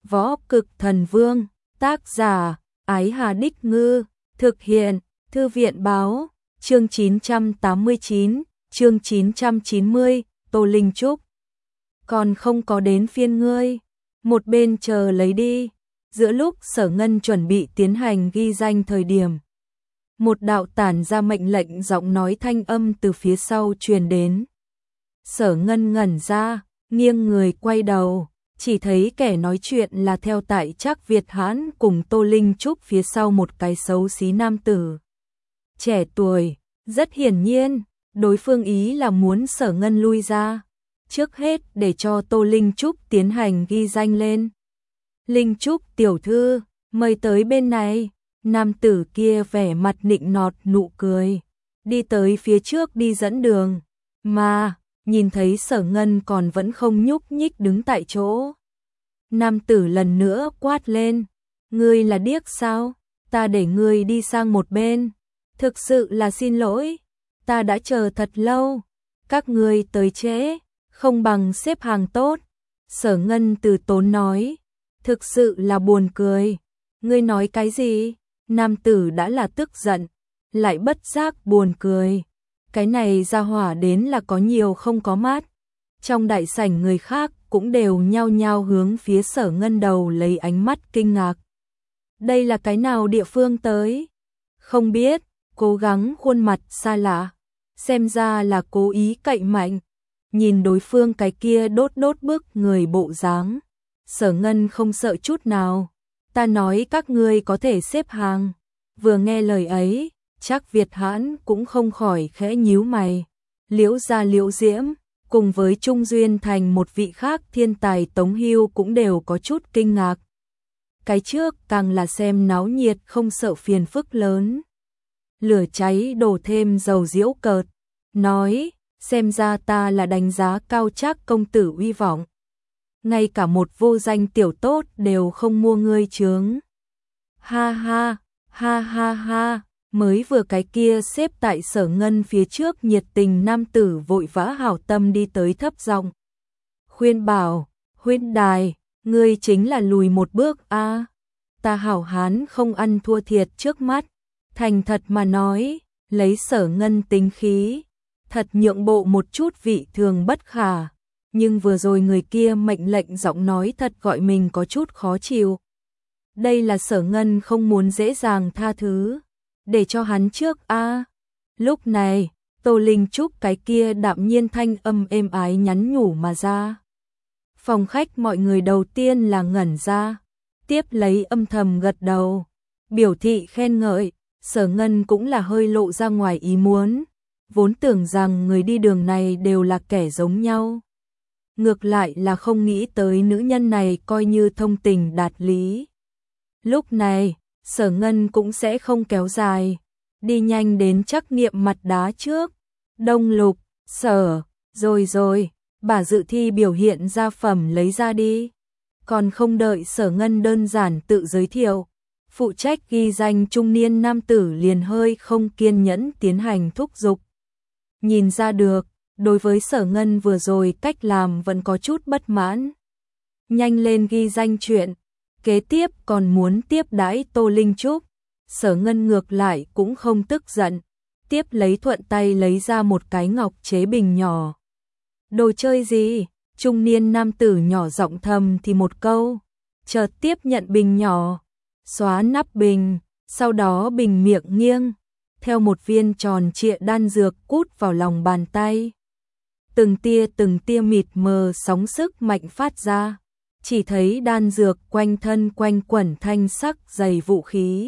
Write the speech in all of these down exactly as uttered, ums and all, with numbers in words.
Võ Cực Thần Vương, tác giả, Ái Hà Đích Ngư, thực hiện, Thư viện báo, chương chín trăm tám mươi chín, chương chín trăm chín mươi, Tô Linh Trúc. Còn không có đến phiên ngươi, một bên chờ lấy đi. Giữa lúc Sở Ngân chuẩn bị tiến hành ghi danh thời điểm, một đạo tản ra mệnh lệnh giọng nói thanh âm từ phía sau truyền đến. Sở Ngân ngẩn ra, nghiêng người quay đầu, chỉ thấy kẻ nói chuyện là theo tại Trác Việt Hãn cùng Tô Linh Trúc phía sau một cái xấu xí nam tử. Trẻ tuổi, rất hiển nhiên, đối phương ý là muốn Sở Ngân lui ra, trước hết để cho Tô Linh Trúc tiến hành ghi danh lên. Linh Trúc tiểu thư, mời tới bên này. Nam tử kia vẻ mặt nịnh nọt nụ cười, đi tới phía trước đi dẫn đường, mà nhìn thấy Sở Ngân còn vẫn không nhúc nhích đứng tại chỗ. Nam tử lần nữa quát lên, ngươi là điếc sao? Ta để ngươi đi sang một bên. Thực sự là xin lỗi, ta đã chờ thật lâu, các ngươi tới trễ, không bằng xếp hàng tốt. Sở Ngân từ tốn nói, thực sự là buồn cười. Ngươi nói cái gì? Nam tử đã là tức giận, lại bất giác buồn cười. Cái này ra hỏa đến là có nhiều không có mát. Trong đại sảnh người khác cũng đều nhao nhao hướng phía Sở Ngân đầu lấy ánh mắt kinh ngạc. Đây là cái nào địa phương tới? Không biết, cố gắng khuôn mặt xa lạ, xem ra là cố ý cậy mạnh. Nhìn đối phương cái kia đốt đốt bức người bộ dáng, Sở Ngân không sợ chút nào. Ta nói các ngươi có thể xếp hàng. Vừa nghe lời ấy, Trác Việt Hãn cũng không khỏi khẽ nhíu mày. Liễu gia Liễu Diễm, cùng với Trung Duyên Thành một vị khác thiên tài Tống Hưu cũng đều có chút kinh ngạc. Cái trước càng là xem náo nhiệt không sợ phiền phức lớn. Lửa cháy đổ thêm dầu diễu cợt, nói, xem ra ta là đánh giá cao Trác công tử uy vọng. Ngay cả một vô danh tiểu tốt đều không mua ngươi chướng. Ha ha, ha ha ha, mới vừa cái kia xếp tại Sở Ngân phía trước nhiệt tình nam tử vội vã hảo tâm đi tới thấp giọng khuyên bảo, huynh đài, ngươi chính là lùi một bước a. À, ta hảo hán không ăn thua thiệt trước mắt, thành thật mà nói, lấy Sở Ngân tính khí, thật nhượng bộ một chút vị thường bất khả. Nhưng vừa rồi người kia mệnh lệnh giọng nói thật gọi mình có chút khó chịu. Đây là Sở Ngân không muốn dễ dàng tha thứ, để cho hắn trước a. À, lúc này, Tô Linh Trúc cái kia đạm nhiên thanh âm êm ái nhắn nhủ mà ra. Phòng khách mọi người đầu tiên là ngẩn ra, tiếp lấy âm thầm gật đầu, biểu thị khen ngợi. Sở Ngân cũng là hơi lộ ra ngoài ý muốn, vốn tưởng rằng người đi đường này đều là kẻ giống nhau. Ngược lại là không nghĩ tới nữ nhân này coi như thông tình đạt lý. Lúc này, Sở Ngân cũng sẽ không kéo dài, đi nhanh đến trắc nghiệm mặt đá trước. Đông Lục, Sở, rồi rồi, bà dự thi biểu hiện ra phẩm lấy ra đi. Còn không đợi Sở Ngân đơn giản tự giới thiệu, phụ trách ghi danh trung niên nam tử liền hơi không kiên nhẫn tiến hành thúc giục. Nhìn ra được, đối với Sở Ngân vừa rồi cách làm vẫn có chút bất mãn. Nhanh lên ghi danh chuyện, kế tiếp còn muốn tiếp đãi Tô Linh Trúc. Sở Ngân ngược lại cũng không tức giận, tiếp lấy thuận tay lấy ra một cái ngọc chế bình nhỏ. Đồ chơi gì? Trung niên nam tử nhỏ giọng thầm thì một câu, chợt tiếp nhận bình nhỏ, xóa nắp bình, sau đó bình miệng nghiêng, theo một viên tròn trịa đan dược cút vào lòng bàn tay. Từng tia từng tia mịt mờ sóng sức mạnh phát ra, chỉ thấy đan dược quanh thân quanh quẩn thanh sắc dày vũ khí.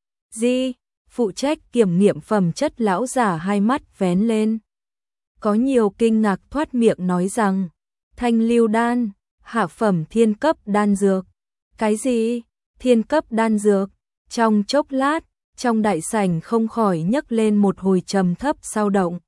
Di, phụ trách kiểm nghiệm phẩm chất lão giả hai mắt vén lên, có nhiều kinh ngạc thoát miệng nói rằng, thanh lưu đan, hạ phẩm thiên cấp đan dược. Cái gì? Thiên cấp đan dược? Trong chốc lát, trong đại sảnh không khỏi nhấc lên một hồi trầm thấp sao động.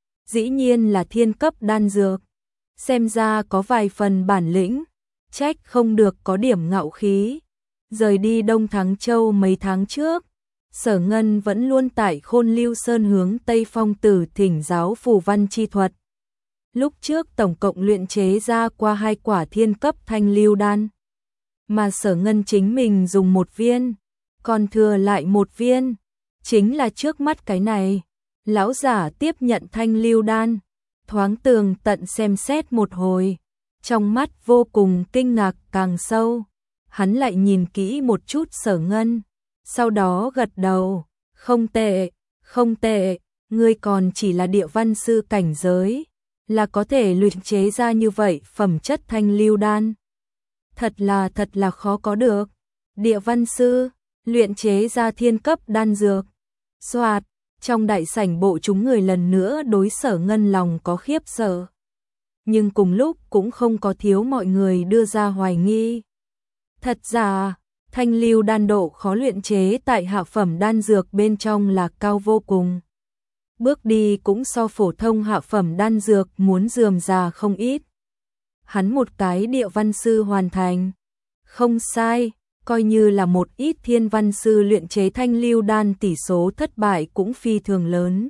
Dĩ nhiên là thiên cấp đan dược, xem ra có vài phần bản lĩnh, trách không được có điểm ngạo khí. Rời đi Đông Thắng Châu mấy tháng trước, Sở Ngân vẫn luôn tại Khôn Lưu Sơn hướng Tây Phong Tử thỉnh giáo phù văn chi thuật. Lúc trước tổng cộng luyện chế ra qua hai quả thiên cấp thanh lưu đan. mà Sở Ngân chính mình dùng một viên, còn thừa lại một viên, chính là trước mắt cái này. Lão giả tiếp nhận thanh lưu đan, thoáng tường tận xem xét một hồi, trong mắt vô cùng kinh ngạc càng sâu. Hắn lại nhìn kỹ một chút Sở Ngân, sau đó gật đầu, không tệ, không tệ, ngươi còn chỉ là địa văn sư cảnh giới, là có thể luyện chế ra như vậy phẩm chất thanh lưu đan. Thật là thật là khó có được, địa văn sư, luyện chế ra thiên cấp đan dược. Soạt, trong đại sảnh bộ chúng người lần nữa đối Sở Ngân lòng có khiếp sợ. Nhưng cùng lúc cũng không có thiếu mọi người đưa ra hoài nghi. Thật ra, thanh lưu đan độ khó luyện chế tại hạ phẩm đan dược bên trong là cao vô cùng. Bước đi cũng so phổ thông hạ phẩm đan dược muốn rườm rà không ít. Hắn một cái địa văn sư hoàn thành. Không sai, coi như là một ít thiên văn sư luyện chế thanh lưu đan tỷ số thất bại cũng phi thường lớn.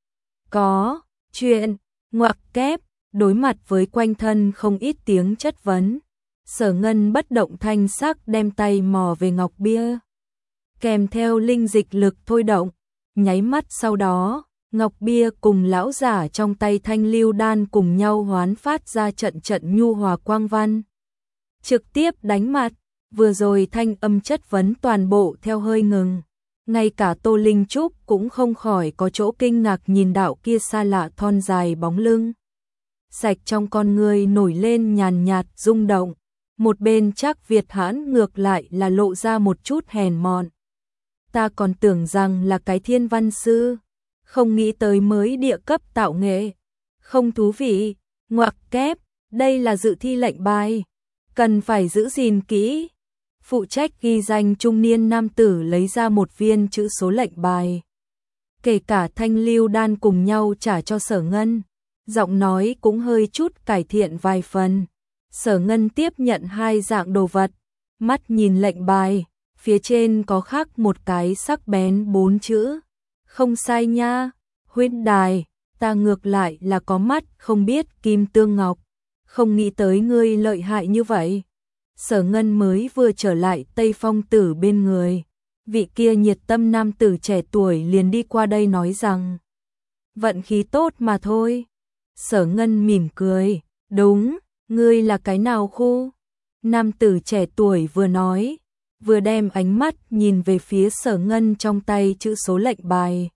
Có, chuyện, ngoặc kép, đối mặt với quanh thân không ít tiếng chất vấn. Sở Ngân bất động thanh sắc đem tay mò về ngọc bia. Kèm theo linh dịch lực thôi động, nháy mắt sau đó, ngọc bia cùng lão giả trong tay thanh lưu đan cùng nhau hoán phát ra trận trận nhu hòa quang văn. Trực tiếp đánh mặt, vừa rồi thanh âm chất vấn toàn bộ theo hơi ngừng. Ngay cả Tô Linh Trúc cũng không khỏi có chỗ kinh ngạc nhìn đạo kia xa lạ thon dài bóng lưng. Sạch trong con người nổi lên nhàn nhạt rung động. Một bên Trác Việt Hãn ngược lại là lộ ra một chút hèn mọn. Ta còn tưởng rằng là cái thiên văn sư, không nghĩ tới mới địa cấp tạo nghệ. Không thú vị, ngoặc kép, đây là dự thi lệnh bài, cần phải giữ gìn kỹ. Phụ trách ghi danh trung niên nam tử lấy ra một viên chữ số lệnh bài. Kể cả thanh lưu đan cùng nhau trả cho Sở Ngân, giọng nói cũng hơi chút cải thiện vài phần. Sở Ngân tiếp nhận hai dạng đồ vật, mắt nhìn lệnh bài, phía trên có khắc một cái sắc bén bốn chữ. Không sai nha, huyễn đài, ta ngược lại là có mắt không biết kim tương ngọc, không nghĩ tới ngươi lợi hại như vậy. Sở Ngân mới vừa trở lại Tây Phong Tử bên người, vị kia nhiệt tâm nam tử trẻ tuổi liền đi qua đây nói rằng, vận khí tốt mà thôi. Sở Ngân mỉm cười, đúng, ngươi là cái nào khu? Nam tử trẻ tuổi vừa nói, vừa đem ánh mắt nhìn về phía Sở Ngân trong tay chữ số lệnh bài.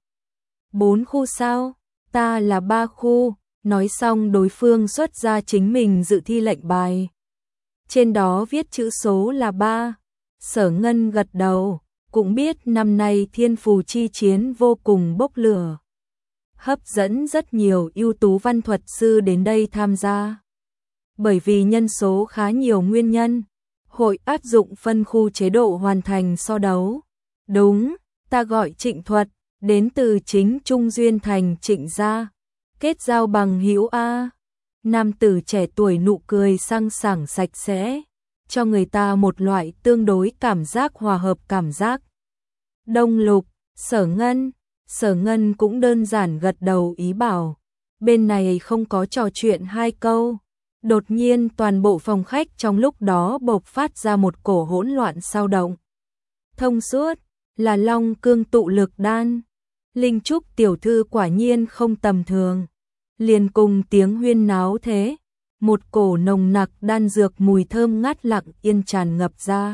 Bốn khu sao? Ta là ba khu. Nói xong đối phương xuất ra chính mình dự thi lệnh bài. Trên đó viết chữ số là ba. Sở Ngân gật đầu, cũng biết năm nay thiên phù chi chiến vô cùng bốc lửa. Hấp dẫn rất nhiều ưu tú văn thuật sư đến đây tham gia. Bởi vì nhân số khá nhiều nguyên nhân, hội áp dụng phân khu chế độ hoàn thành so đấu. Đúng, ta gọi Trịnh Thuật, đến từ chính Trung Duyên Thành Trịnh gia. Kết giao bằng hữu a. Nam tử trẻ tuổi nụ cười sang sảng sạch sẽ, cho người ta một loại tương đối cảm giác hòa hợp cảm giác. Đông Lục, Sở Ngân, Sở Ngân cũng đơn giản gật đầu ý bảo. Bên này không có trò chuyện hai câu. Đột nhiên toàn bộ phòng khách trong lúc đó bộc phát ra một cổ hỗn loạn sao động. Thông suốt, là Long Cương tụ lực đan. Linh Trúc tiểu thư quả nhiên không tầm thường. Liền cùng tiếng huyên náo thế, một cổ nồng nặc đan dược mùi thơm ngát lặng yên tràn ngập ra.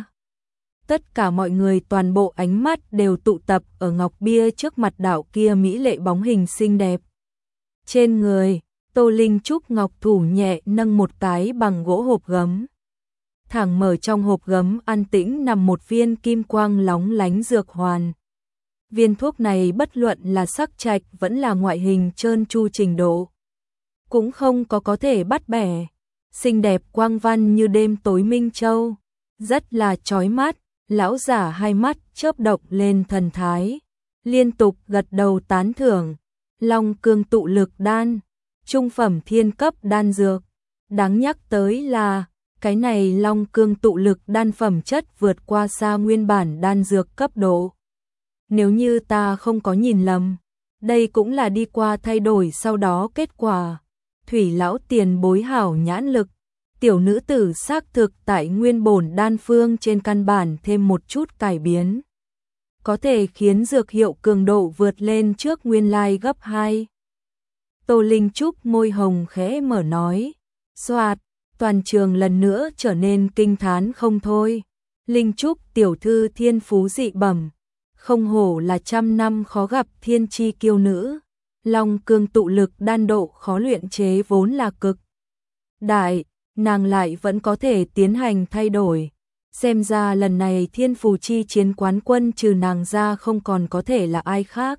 Tất cả mọi người toàn bộ ánh mắt đều tụ tập ở ngọc bia trước mặt đạo kia mỹ lệ bóng hình xinh đẹp. Trên người, Tô Linh Trúc ngọc thủ nhẹ nâng một cái bằng gỗ hộp gấm. Thẳng mở trong hộp gấm an tĩnh nằm một viên kim quang lóng lánh dược hoàn. Viên thuốc này bất luận là sắc trạch vẫn là ngoại hình trơn tru trình độ, cũng không có có thể bắt bẻ. Xinh đẹp quang văn như đêm tối minh châu, rất là chói mắt. Lão giả hai mắt chớp động lên thần thái, liên tục gật đầu tán thưởng. Long Cương tụ lực đan, trung phẩm thiên cấp đan dược. Đáng nhắc tới là, cái này Long Cương tụ lực đan phẩm chất vượt qua xa nguyên bản đan dược cấp độ. Nếu như ta không có nhìn lầm, đây cũng là đi qua thay đổi sau đó kết quả. Thủy lão tiền bối hảo nhãn lực, tiểu nữ tử xác thực tại nguyên bổn đan phương trên căn bản thêm một chút cải biến, có thể khiến dược hiệu cường độ vượt lên trước nguyên lai gấp hai. Tô Linh Trúc môi hồng khẽ mở nói, xoạt, toàn trường lần nữa trở nên kinh thán không thôi. Linh Trúc tiểu thư thiên phú dị bẩm, không hổ là trăm năm khó gặp thiên chi kiêu nữ. Long cương tụ lực đan độ khó luyện chế vốn là cực đại, nàng lại vẫn có thể tiến hành thay đổi. Xem ra lần này thiên phù chi chiến quán quân trừ nàng ra không còn có thể là ai khác.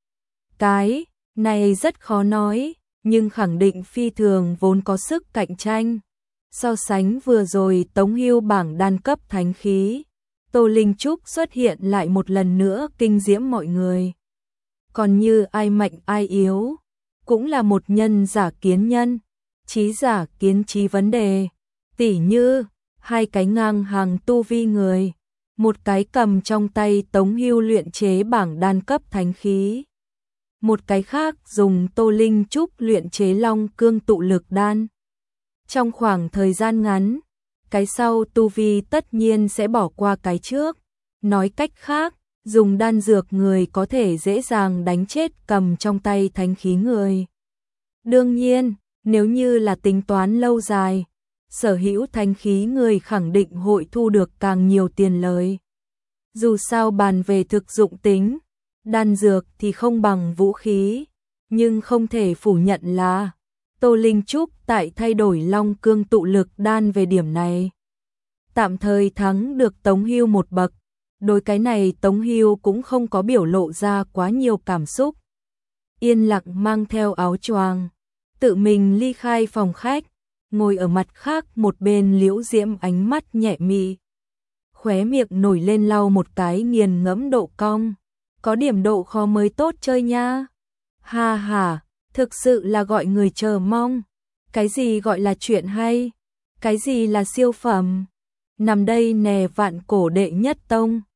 Cái này rất khó nói, nhưng khẳng định phi thường vốn có sức cạnh tranh. So sánh vừa rồi Tống Hưu bảng đan cấp thánh khí, Tô Linh Trúc xuất hiện lại một lần nữa kinh diễm mọi người. Còn như ai mạnh ai yếu, cũng là một nhân giả kiến nhân, trí giả kiến trí vấn đề. Tỉ như, hai cái ngang hàng tu vi người, một cái cầm trong tay Tống Hưu luyện chế bảng đan cấp thánh khí, một cái khác dùng Tô Linh Trúc luyện chế long cương tụ lực đan. Trong khoảng thời gian ngắn, cái sau tu vi tất nhiên sẽ bỏ qua cái trước. Nói cách khác, dùng đan dược người có thể dễ dàng đánh chết cầm trong tay thánh khí người. Đương nhiên, nếu như là tính toán lâu dài, sở hữu thánh khí người khẳng định hội thu được càng nhiều tiền lời. Dù sao bàn về thực dụng tính, đan dược thì không bằng vũ khí, nhưng không thể phủ nhận là Tô Linh Trúc tại thay đổi long cương tụ lực đan về điểm này, tạm thời thắng được Tống Hưu một bậc. Đối cái này Tống Hưu cũng không có biểu lộ ra quá nhiều cảm xúc. Yên lặng mang theo áo choàng, tự mình ly khai phòng khách, ngồi ở mặt khác một bên Liễu Diễm ánh mắt nhẹ mị. Khóe miệng nổi lên lau một cái nghiền ngẫm độ cong. Có điểm độ khó mới tốt chơi nha. Ha ha, thực sự là gọi người chờ mong. Cái gì gọi là chuyện hay? Cái gì là siêu phẩm? Nằm đây nè vạn cổ đệ nhất tông.